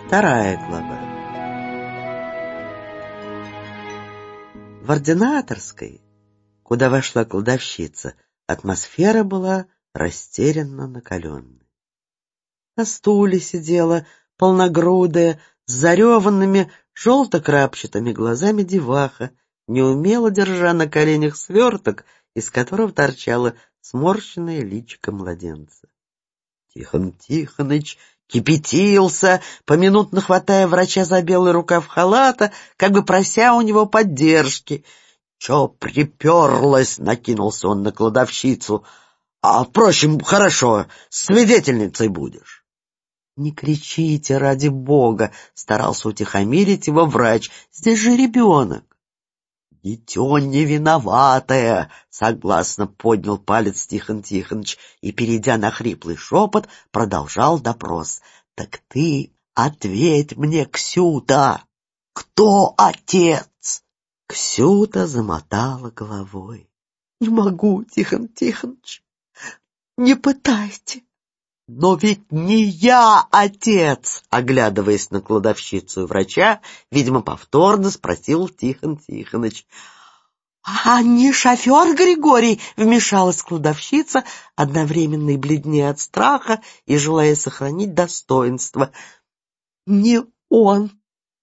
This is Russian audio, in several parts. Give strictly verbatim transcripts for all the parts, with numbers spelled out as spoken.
Вторая глава. В ординаторской, куда вошла кладовщица, атмосфера была растерянно накаленной. На стуле сидела полногрудая, с зареванными желто-крапчатыми глазами деваха, неумело держа на коленях сверток, из которого торчало сморщенное личико младенца. Тихон Тихоныч кипятился, поминутно хватая врача за белый рукав халата, как бы прося у него поддержки. «Чё приперлась?» — накинулся он на кладовщицу. «А, впрочем, хорошо, свидетельницей будешь». «Не кричите, ради бога!» — старался утихомирить его врач. «Здесь же ребенок». «Дитё не виноватое!» — согласно поднял палец Тихон Тихоныч и, перейдя на хриплый шепот, продолжал допрос. «Так ты ответь мне, Ксюта, кто отец?» Ксюта замотала головой. «Не могу, Тихон Тихоныч, не пытайте». «Но ведь не я отец!» — оглядываясь на кладовщицу и врача, видимо, повторно спросил Тихон Тихоныч. «А не шофер Григорий?» — вмешалась кладовщица, одновременно и бледнее от страха и желая сохранить достоинство. «Не он!»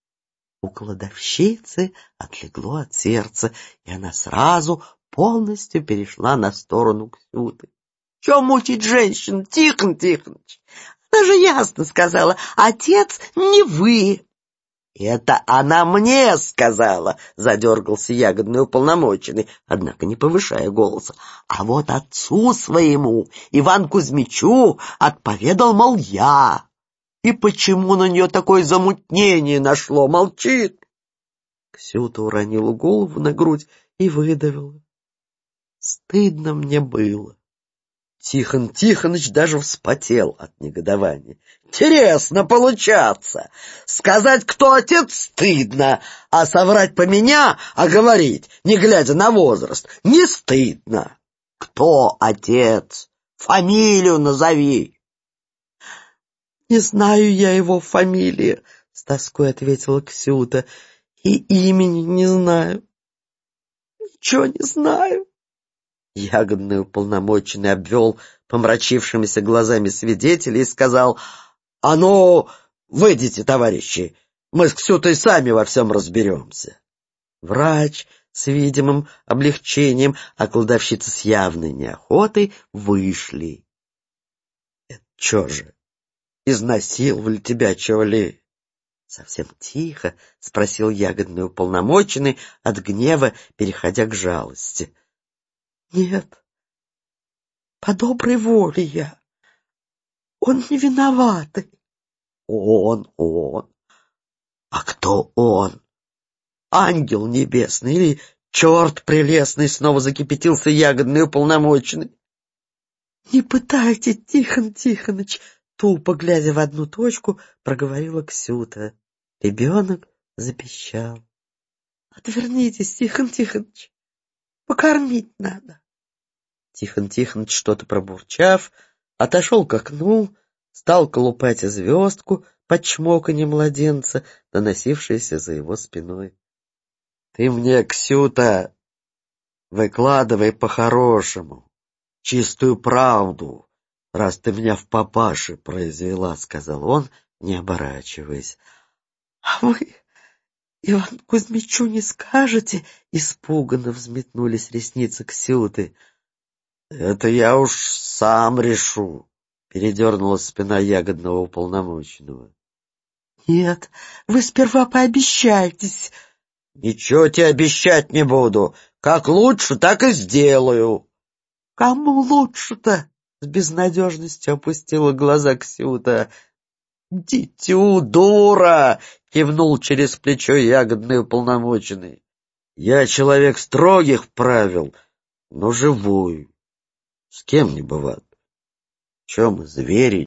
У кладовщицы отлегло от сердца, и она сразу полностью перешла на сторону Ксюты. «Чё мучить женщин, Тихон Тихоныч? Она же ясно сказала, отец не вы». «Это она мне сказала», — задергался ягодный уполномоченный, однако не повышая голоса. «А вот отцу своему, Ивану Кузьмичу, отповедал, мол, я. И почему на нее такое замутнение нашло? Молчит». Ксюта уронила голову на грудь и выдавила. «Стыдно мне было». Тихон Тихоныч даже вспотел от негодования. «Интересно получаться! Сказать, кто отец, стыдно, а соврать по меня, а говорить, не глядя на возраст, не стыдно. Кто отец? Фамилию назови!» «Не знаю я его фамилии», — с тоской ответила Ксюта, — «и имени не знаю. Ничего не знаю». Ягодный уполномоченный обвел помрачившимися глазами свидетелей и сказал: «А ну, выйдите, товарищи, мы с Ксютой сами во всем разберемся». Врач с видимым облегчением, а кладовщица с явной неохотой вышли. «Это чё же, изнасиловали тебя, чего ли?» Совсем тихо спросил ягодный уполномоченный, от гнева переходя к жалости. «Нет, по доброй воле я. Он не виноватый». «Он, он. А кто он? Ангел небесный или черт прелестный?» Снова закипятился ягодный уполномоченный. «Не пытайте, Тихон Тихоныч», — тупо глядя в одну точку, проговорила Ксюта. Ребенок запищал. «Отвернитесь, Тихон Тихоныч. Покормить надо». Тихон Тихоныч, что-то пробурчав, отошел к окну, стал колупать звездку под чмоканье младенца, доносившееся за его спиной. «Ты мне, Ксюта, выкладывай по-хорошему, чистую правду, раз ты меня в папаше произвела», — сказал он, не оборачиваясь. «А вы Ивану Кузьмичу не скажете?» — испуганно взметнулись ресницы Ксюты. «Это я уж сам решу», — передернула спина ягодного уполномоченного. «Нет, вы сперва пообещайтесь». «Ничего тебе обещать не буду. Как лучше, так и сделаю». «Кому лучше-то?» — с безнадежностью опустила глаза Ксюта. «Дитю, дура!» — кивнул через плечо ягодный уполномоченный. «Я человек строгих правил, но живой. С кем не бывает. Чем мы, звери,